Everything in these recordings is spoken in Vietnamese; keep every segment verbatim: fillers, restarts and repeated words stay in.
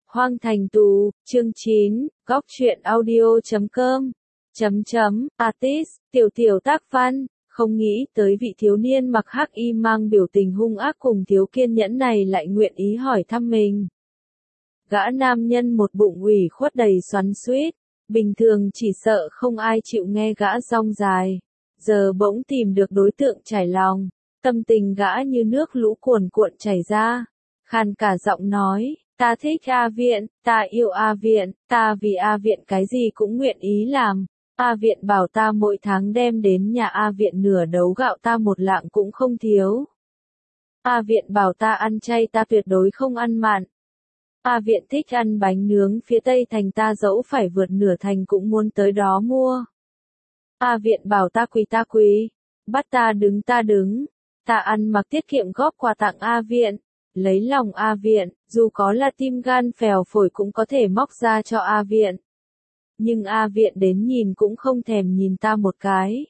Hoang Thành Tù, chương chín, góc truyện audio.com, chấm chấm, artist, tiểu tiểu tác văn, không nghĩ tới vị thiếu niên mặc hắc y mang biểu tình hung ác cùng thiếu kiên nhẫn này lại nguyện ý hỏi thăm mình. Gã nam nhân một bụng ủy khuất đầy xoắn xuýt, bình thường chỉ sợ không ai chịu nghe gã rong dài, giờ bỗng tìm được đối tượng trải lòng, tâm tình gã như nước lũ cuồn cuộn chảy ra, khàn cả giọng nói. Ta thích A Viện, ta yêu A Viện, ta vì A Viện cái gì cũng nguyện ý làm. A Viện bảo ta mỗi tháng đem đến nhà A Viện nửa đấu gạo ta một lạng cũng không thiếu. A Viện bảo ta ăn chay ta tuyệt đối không ăn mặn. A Viện thích ăn bánh nướng phía Tây Thành ta dẫu phải vượt nửa thành cũng muốn tới đó mua. A Viện bảo ta quỳ ta quỳ, bắt ta đứng ta đứng, ta ăn mặc tiết kiệm góp quà tặng A Viện. Lấy lòng A Viện, dù có là tim gan phèo phổi cũng có thể móc ra cho A Viện. Nhưng A Viện đến nhìn cũng không thèm nhìn ta một cái.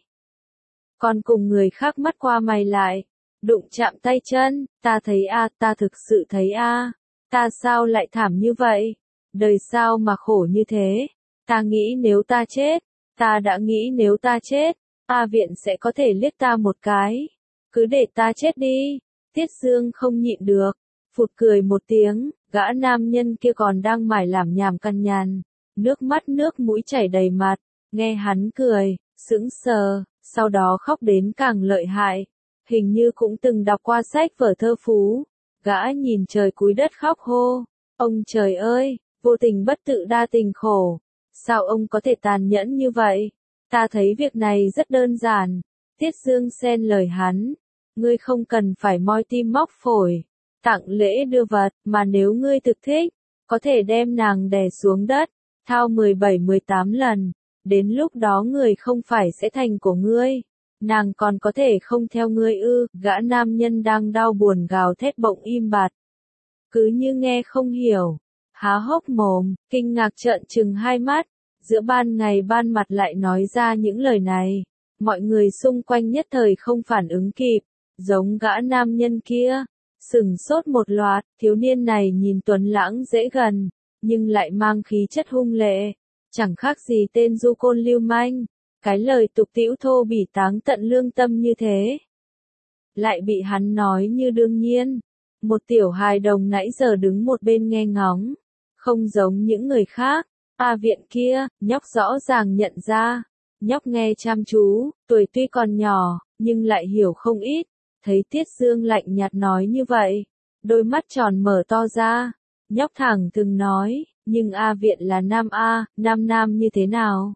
Còn cùng người khác mắt qua mày lại, đụng chạm tay chân, ta thấy A, ta thực sự thấy A, ta sao lại thảm như vậy? Đời sao mà khổ như thế? Ta nghĩ nếu ta chết, ta đã nghĩ nếu ta chết, A Viện sẽ có thể liếc ta một cái. Cứ để ta chết đi. Tiết Dương không nhịn được, phụt cười một tiếng, gã nam nhân kia còn đang mải làm nhảm căn nhàn, nước mắt nước mũi chảy đầy mặt, nghe hắn cười, sững sờ, sau đó khóc đến càng lợi hại, hình như cũng từng đọc qua sách vở thơ phú, gã nhìn trời cúi đất khóc hô, ông trời ơi, vô tình bất tự đa tình khổ, sao ông có thể tàn nhẫn như vậy, ta thấy việc này rất đơn giản, Tiết Dương xen lời hắn. Ngươi không cần phải moi tim móc phổi, tặng lễ đưa vật, mà nếu ngươi thực thích, có thể đem nàng đè xuống đất, thao mười bảy mười tám lần, đến lúc đó người không phải sẽ thành của ngươi, nàng còn có thể không theo ngươi ư, gã nam nhân đang đau buồn gào thét bỗng im bặt. Cứ như nghe không hiểu, há hốc mồm, kinh ngạc trợn trừng hai mắt, giữa ban ngày ban mặt lại nói ra những lời này, mọi người xung quanh nhất thời không phản ứng kịp. Giống gã nam nhân kia, sừng sốt một loạt, thiếu niên này nhìn tuấn lãng dễ gần, nhưng lại mang khí chất hung lệ, chẳng khác gì tên du côn lưu manh, cái lời tục tĩu thô bỉ táng tận lương tâm như thế. Lại bị hắn nói như đương nhiên, một tiểu hài đồng nãy giờ đứng một bên nghe ngóng, không giống những người khác, A Viện kia, nhóc rõ ràng nhận ra, nhóc nghe chăm chú, tuổi tuy còn nhỏ, nhưng lại hiểu không ít. Thấy Tiết Dương lạnh nhạt nói như vậy, đôi mắt tròn mở to ra, nhóc thẳng từng nói, nhưng A Viện là nam A, nam nam như thế nào?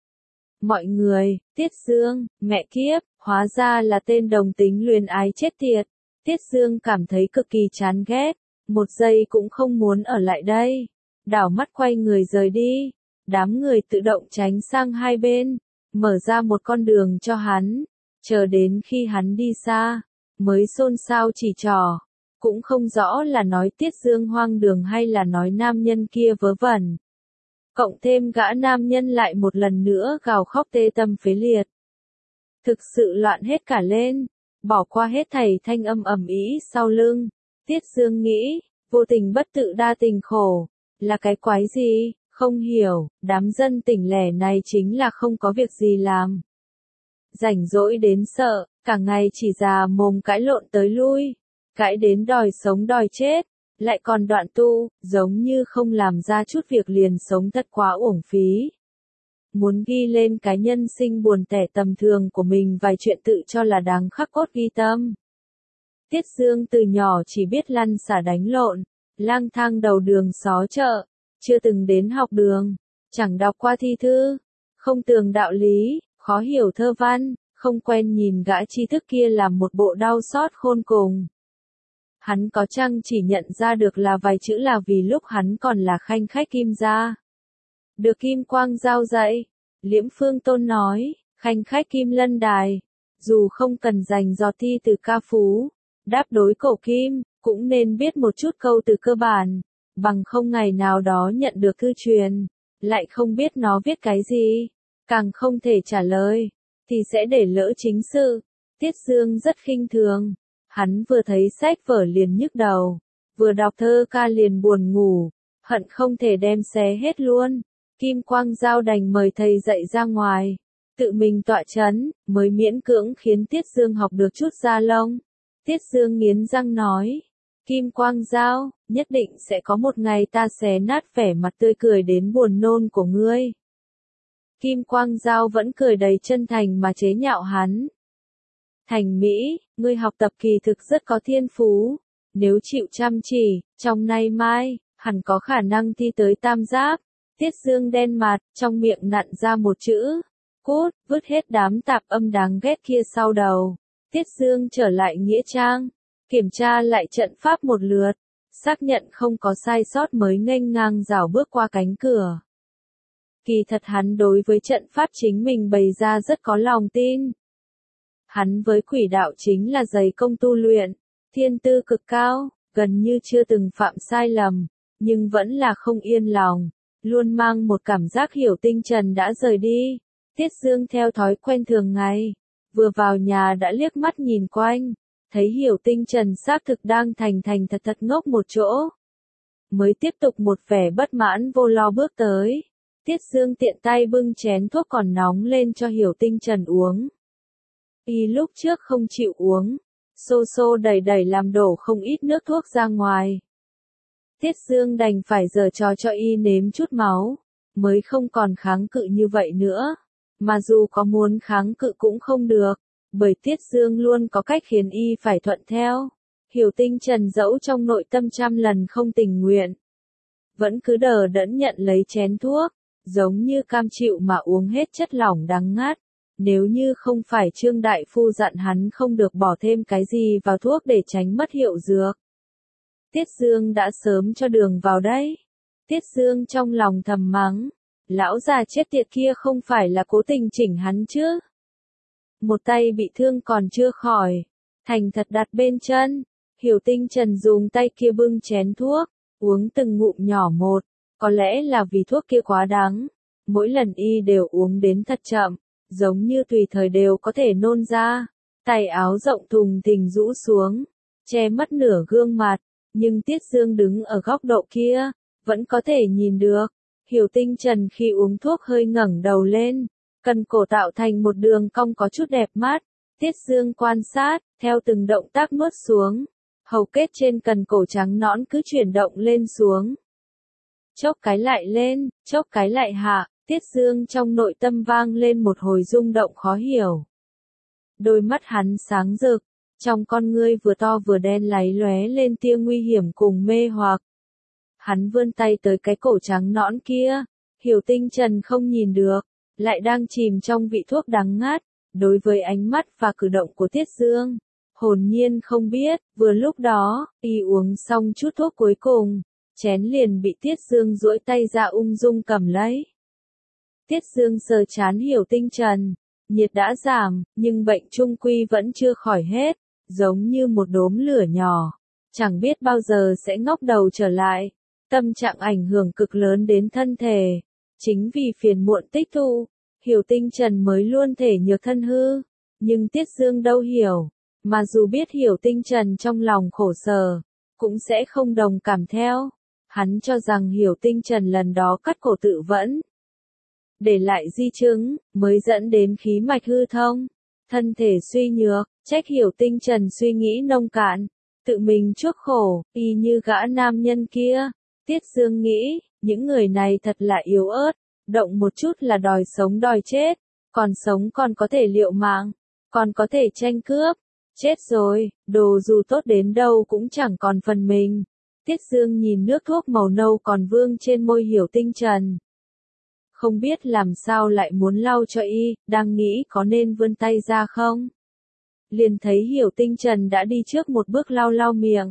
Mọi người, Tiết Dương, mẹ kiếp, hóa ra là tên đồng tính luyến ái chết tiệt. Tiết Dương cảm thấy cực kỳ chán ghét, một giây cũng không muốn ở lại đây, đảo mắt quay người rời đi, đám người tự động tránh sang hai bên, mở ra một con đường cho hắn, chờ đến khi hắn đi xa. Mới xôn xao chỉ trỏ, cũng không rõ là nói Tiết Dương hoang đường hay là nói nam nhân kia vớ vẩn. Cộng thêm gã nam nhân lại một lần nữa gào khóc tê tâm phế liệt. Thực sự loạn hết cả lên, bỏ qua hết thảy thanh âm ầm ĩ sau lưng. Tiết Dương nghĩ, vô tình bất tự đa tình khổ, là cái quái gì, không hiểu, đám dân tỉnh lẻ này chính là không có việc gì làm. Rảnh rỗi đến sợ, cả ngày chỉ già mồm cãi lộn tới lui, cãi đến đòi sống đòi chết, lại còn đoạn tu, giống như không làm ra chút việc liền sống thật quá uổng phí. Muốn ghi lên cái nhân sinh buồn tẻ tầm thường của mình vài chuyện tự cho là đáng khắc cốt ghi tâm. Tiết Dương từ nhỏ chỉ biết lăn xả đánh lộn, lang thang đầu đường xó chợ, chưa từng đến học đường, chẳng đọc qua thi thư, không tường đạo lý, khó hiểu thơ văn. Không quen nhìn gã tri thức kia làm một bộ đau xót khôn cùng. Hắn có chăng chỉ nhận ra được là vài chữ là vì lúc hắn còn là khanh khách Kim gia. Được Kim Quang giao dạy, Liễm Phương Tôn nói, khanh khách Kim Lân Đài, dù không cần dành dò thi từ ca phú, đáp đối cổ kim, cũng nên biết một chút câu từ cơ bản, bằng không ngày nào đó nhận được thư truyền, lại không biết nó viết cái gì, càng không thể trả lời. Thì sẽ để lỡ chính sự. Tiết Dương rất khinh thường. Hắn vừa thấy sách vở liền nhức đầu, vừa đọc thơ ca liền buồn ngủ, hận không thể đem xé hết luôn. Kim Quang Giao đành mời thầy dạy ra ngoài, tự mình tọa chấn, mới miễn cưỡng khiến Tiết Dương học được chút da lông. Tiết Dương nghiến răng nói, Kim Quang Giao, nhất định sẽ có một ngày ta xé nát vẻ mặt tươi cười đến buồn nôn của ngươi. Kim Quang Giao vẫn cười đầy chân thành mà chế nhạo hắn. Thành Mỹ, ngươi học tập kỳ thực rất có thiên phú, nếu chịu chăm chỉ, trong nay mai, hẳn có khả năng thi tới tam giáp. Tiết Dương đen mặt, trong miệng nặn ra một chữ, cút, vứt hết đám tạp âm đáng ghét kia sau đầu. Tiết Dương trở lại nghĩa trang, kiểm tra lại trận pháp một lượt, xác nhận không có sai sót mới nghênh ngang rảo bước qua cánh cửa. Kỳ thật hắn đối với trận pháp chính mình bày ra rất có lòng tin. Hắn với quỷ đạo chính là dày công tu luyện, thiên tư cực cao, gần như chưa từng phạm sai lầm, nhưng vẫn là không yên lòng, luôn mang một cảm giác Hiểu Tinh Trần đã rời đi. Tiết Dương theo thói quen thường ngày, vừa vào nhà đã liếc mắt nhìn quanh, thấy Hiểu Tinh Trần xác thực đang thành thành thật thật ngốc một chỗ. Mới tiếp tục một vẻ bất mãn vô lo bước tới. Tiết Dương tiện tay bưng chén thuốc còn nóng lên cho Hiểu Tinh Trần uống. Y lúc trước không chịu uống, xô xô đẩy đẩy làm đổ không ít nước thuốc ra ngoài. Tiết Dương đành phải giở trò cho Y nếm chút máu, mới không còn kháng cự như vậy nữa. Mà dù có muốn kháng cự cũng không được, bởi Tiết Dương luôn có cách khiến Y phải thuận theo. Hiểu Tinh Trần dẫu trong nội tâm trăm lần không tình nguyện, vẫn cứ đờ đẫn nhận lấy chén thuốc, giống như cam chịu mà uống hết chất lỏng đắng ngắt. Nếu như không phải Trương Đại Phu dặn hắn không được bỏ thêm cái gì vào thuốc để tránh mất hiệu dược, Tiết Dương đã sớm cho đường vào đấy. Tiết Dương trong lòng thầm mắng, lão già chết tiệt kia không phải là cố tình chỉnh hắn chứ. Một tay bị thương còn chưa khỏi, thành thật đặt bên chân. Hiểu Tinh Trần dùng tay kia bưng chén thuốc, uống từng ngụm nhỏ một, có lẽ là vì thuốc kia quá đắng. Mỗi lần Y đều uống đến thật chậm, giống như tùy thời đều có thể nôn ra. Tay áo rộng thùng thình rũ xuống, che mất nửa gương mặt, nhưng Tiết Dương đứng ở góc độ kia, vẫn có thể nhìn được. Hiểu Tinh Trần khi uống thuốc hơi ngẩng đầu lên, cần cổ tạo thành một đường cong có chút đẹp mắt. Tiết Dương quan sát, theo từng động tác nuốt xuống, hầu kết trên cần cổ trắng nõn cứ chuyển động lên xuống. Chốc cái lại lên, chốc cái lại hạ, Tiết Dương trong nội tâm vang lên một hồi rung động khó hiểu. Đôi mắt hắn sáng rực, trong con ngươi vừa to vừa đen láy lóe lên tia nguy hiểm cùng mê hoặc. Hắn vươn tay tới cái cổ trắng nõn kia, Hiểu Tinh Trần không nhìn được, lại đang chìm trong vị thuốc đắng ngắt. Đối với ánh mắt và cử động của Tiết Dương, hồn nhiên không biết, vừa lúc đó, Y uống xong chút thuốc cuối cùng, chén liền bị Tiết Dương duỗi tay ra ung dung cầm lấy. Tiết Dương sờ chán Hiểu Tinh Trần, nhiệt đã giảm, nhưng bệnh chung quy vẫn chưa khỏi hết, giống như một đốm lửa nhỏ, chẳng biết bao giờ sẽ ngóc đầu trở lại. Tâm trạng ảnh hưởng cực lớn đến thân thể, chính vì phiền muộn tích tụ, Hiểu Tinh Trần mới luôn thể nhược thân hư, nhưng Tiết Dương đâu hiểu, mà dù biết Hiểu Tinh Trần trong lòng khổ sở, cũng sẽ không đồng cảm theo. Hắn cho rằng Hiểu Tinh Trần lần đó cắt cổ tự vẫn, để lại di chứng, mới dẫn đến khí mạch hư thông, thân thể suy nhược, trách Hiểu Tinh Trần suy nghĩ nông cạn, tự mình chuốc khổ, y như gã nam nhân kia. Tiết Dương nghĩ, những người này thật là yếu ớt, động một chút là đòi sống đòi chết, còn sống còn có thể liệu mạng, còn có thể tranh cướp, chết rồi, đồ dù tốt đến đâu cũng chẳng còn phần mình. Tiết Dương nhìn nước thuốc màu nâu còn vương trên môi Hiểu Tinh Trần, không biết làm sao lại muốn lau cho Y, đang nghĩ có nên vươn tay ra không. Liền thấy Hiểu Tinh Trần đã đi trước một bước lau lau miệng.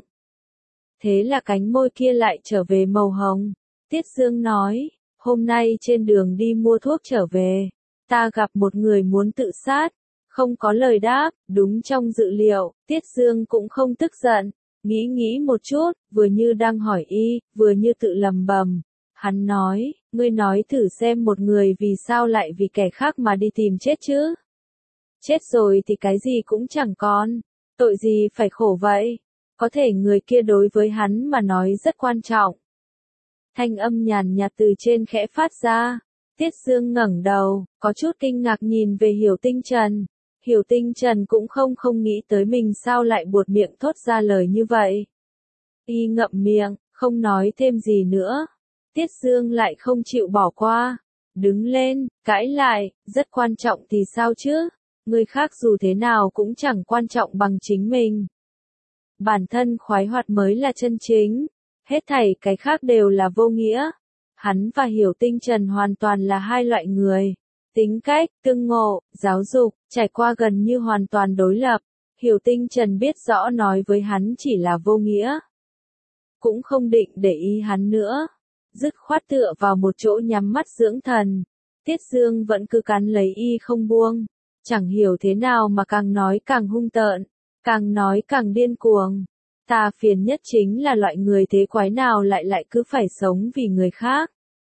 Thế là cánh môi kia lại trở về màu hồng. Tiết Dương nói, hôm nay trên đường đi mua thuốc trở về, ta gặp một người muốn tự sát, không có lời đáp, đúng trong dự liệu. Tiết Dương cũng không tức giận, nghĩ nghĩ một chút, vừa như đang hỏi Y, vừa như tự lầm bầm. Hắn nói, ngươi nói thử xem một người vì sao lại vì kẻ khác mà đi tìm chết chứ. Chết rồi thì cái gì cũng chẳng còn, tội gì phải khổ vậy. Có thể người kia đối với hắn mà nói rất quan trọng. Thanh âm nhàn nhạt từ trên khẽ phát ra. Tiết Dương ngẩng đầu, có chút kinh ngạc nhìn về Hiểu Tinh Trần. Hiểu Tinh Trần cũng không không nghĩ tới mình sao lại buột miệng thốt ra lời như vậy. Y ngậm miệng, không nói thêm gì nữa. Tiết Dương lại không chịu bỏ qua. Đứng lên, cãi lại, rất quan trọng thì sao chứ? Người khác dù thế nào cũng chẳng quan trọng bằng chính mình. Bản thân khoái hoạt mới là chân chính. Hết thảy cái khác đều là vô nghĩa. Hắn và Hiểu Tinh Trần hoàn toàn là hai loại người. Tính cách, tương ngộ, giáo dục, trải qua gần như hoàn toàn đối lập. Hiểu Tinh Trần biết rõ nói với hắn chỉ là vô nghĩa. Cũng không định để ý hắn nữa. Dứt khoát tựa vào một chỗ nhắm mắt dưỡng thần. Tiết Dương vẫn cứ cắn lấy y không buông. Chẳng hiểu thế nào mà càng nói càng hung tợn. Càng nói càng điên cuồng. Ta phiền nhất chính là loại người thế quái nào lại lại cứ phải sống vì người khác.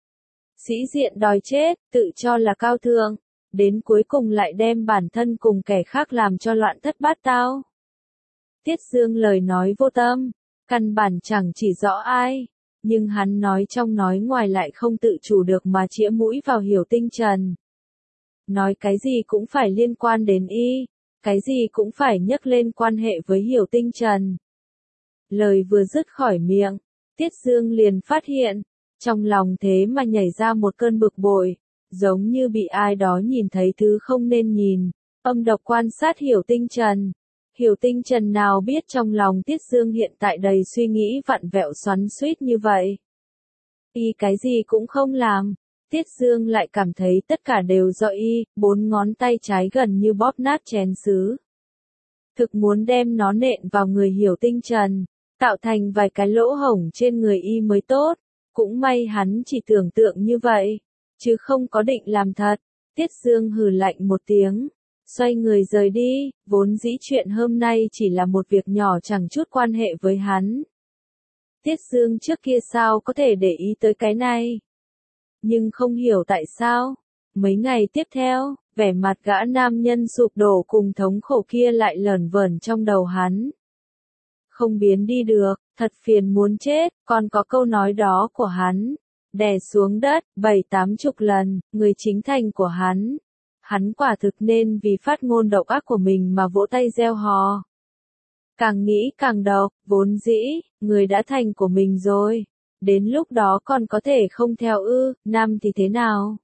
Sĩ diện đòi chết, tự cho là cao thượng, đến cuối cùng lại đem bản thân cùng kẻ khác làm cho loạn thất bát tao. Tiết Dương lời nói vô tâm, căn bản chẳng chỉ rõ ai, nhưng hắn nói trong nói ngoài lại không tự chủ được mà chĩa mũi vào Hiểu Tinh Trần. Nói cái gì cũng phải liên quan đến y, cái gì cũng phải nhắc lên quan hệ với Hiểu Tinh Trần. Lời vừa dứt khỏi miệng, Tiết Dương liền phát hiện, trong lòng thế mà nhảy ra một cơn bực bội, giống như bị ai đó nhìn thấy thứ không nên nhìn, âm độc quan sát Hiểu Tinh Trần. Hiểu Tinh Trần nào biết trong lòng Tiết Dương hiện tại đầy suy nghĩ vặn vẹo xoắn xuýt như vậy. Y cái gì cũng không làm, Tiết Dương lại cảm thấy tất cả đều do y, bốn ngón tay trái gần như bóp nát chén sứ. Thực muốn đem nó nện vào người Hiểu Tinh Trần, tạo thành vài cái lỗ hổng trên người y mới tốt. Cũng may hắn chỉ tưởng tượng như vậy, chứ không có định làm thật. Tiết Dương hừ lạnh một tiếng, xoay người rời đi, vốn dĩ chuyện hôm nay chỉ là một việc nhỏ chẳng chút quan hệ với hắn. Tiết Dương trước kia sao có thể để ý tới cái này? Nhưng không hiểu tại sao, mấy ngày tiếp theo, vẻ mặt gã nam nhân sụp đổ cùng thống khổ kia lại lởn vởn trong đầu hắn. Không biến đi được, thật phiền muốn chết, còn có câu nói đó của hắn, đè xuống đất, bảy tám chục lần, người chính thành của hắn. Hắn quả thực nên vì phát ngôn độc ác của mình mà vỗ tay reo hò. Càng nghĩ càng độc, vốn dĩ, người đã thành của mình rồi. Đến lúc đó còn có thể không theo ư, nam thì thế nào?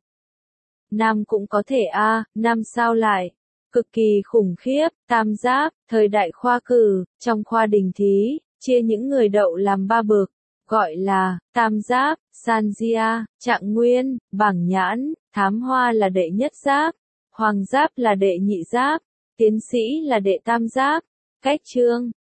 Nam cũng có thể a, à, nam sao lại? Cực kỳ khủng khiếp, tam giáp, thời đại khoa cử, trong khoa đình thí, chia những người đậu làm ba bậc, gọi là, tam giáp, san gia, trạng nguyên, bảng nhãn, thám hoa là đệ nhất giáp, hoàng giáp là đệ nhị giáp, tiến sĩ là đệ tam giáp, cách chương,